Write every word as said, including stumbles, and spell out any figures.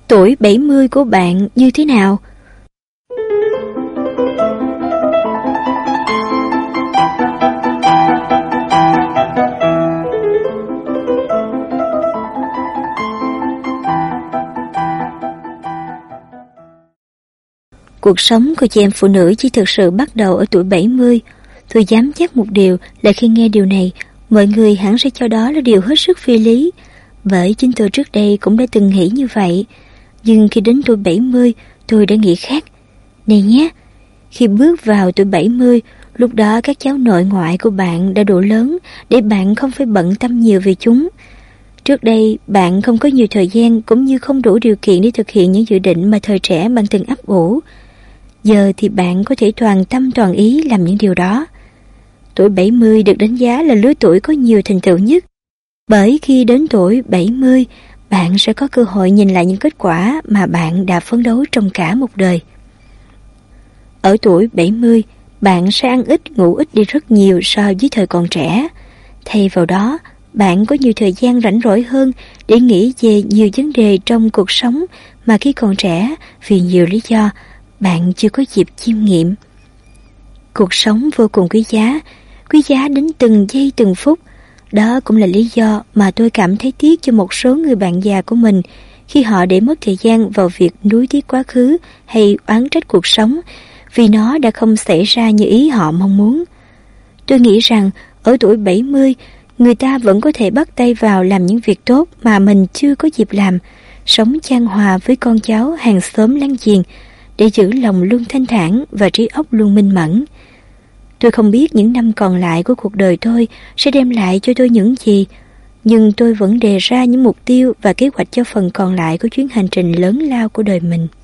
tuổi bảy mươi của bạn như thế nào? Cuộc sống của chị em phụ nữ chỉ thực sự bắt đầu ở tuổi bảy mươi. Tôi dám chắc một điều là khi nghe điều này, mọi người hẳn sẽ cho đó là điều hết sức phi lý. Bởi chính tôi trước đây cũng đã từng nghĩ như vậy. Nhưng khi đến tuổi bảy mươi, tôi đã nghĩ khác. Này nhé, khi bước vào tuổi bảy mươi, lúc đó các cháu nội ngoại của bạn đã đủ lớn để bạn không phải bận tâm nhiều về chúng. Trước đây, bạn không có nhiều thời gian cũng như không đủ điều kiện để thực hiện những dự định mà thời trẻ bạn từng ấp ủ. Giờ thì bạn có thể toàn tâm toàn ý làm những điều đó. Tuổi bảy mươi được đánh giá là lứa tuổi có nhiều thành tựu nhất. Bởi khi đến tuổi bảy mươi, bạn sẽ có cơ hội nhìn lại những kết quả mà bạn đã phấn đấu trong cả một đời. Ở tuổi bảy mươi, bạn sẽ ăn ít, ngủ ít đi rất nhiều so với thời còn trẻ. Thay vào đó, bạn có nhiều thời gian rảnh rỗi hơn để nghĩ về nhiều vấn đề trong cuộc sống mà khi còn trẻ, vì nhiều lý do, bạn chưa có dịp chiêm nghiệm. Cuộc sống vô cùng quý giá, quý giá đến từng giây từng phút. Đó cũng là lý do mà tôi cảm thấy tiếc cho một số người bạn già của mình khi họ để mất thời gian vào việc nuối tiếc quá khứ hay oán trách cuộc sống vì nó đã không xảy ra như ý họ mong muốn. Tôi nghĩ rằng ở tuổi bảy mươi, người ta vẫn có thể bắt tay vào làm những việc tốt mà mình chưa có dịp làm, sống chan hòa với con cháu hàng xóm láng giềng để giữ lòng luôn thanh thản và trí óc luôn minh mẫn. Tôi không biết những năm còn lại của cuộc đời tôi sẽ đem lại cho tôi những gì, nhưng tôi vẫn đề ra những mục tiêu và kế hoạch cho phần còn lại của chuyến hành trình lớn lao của đời mình.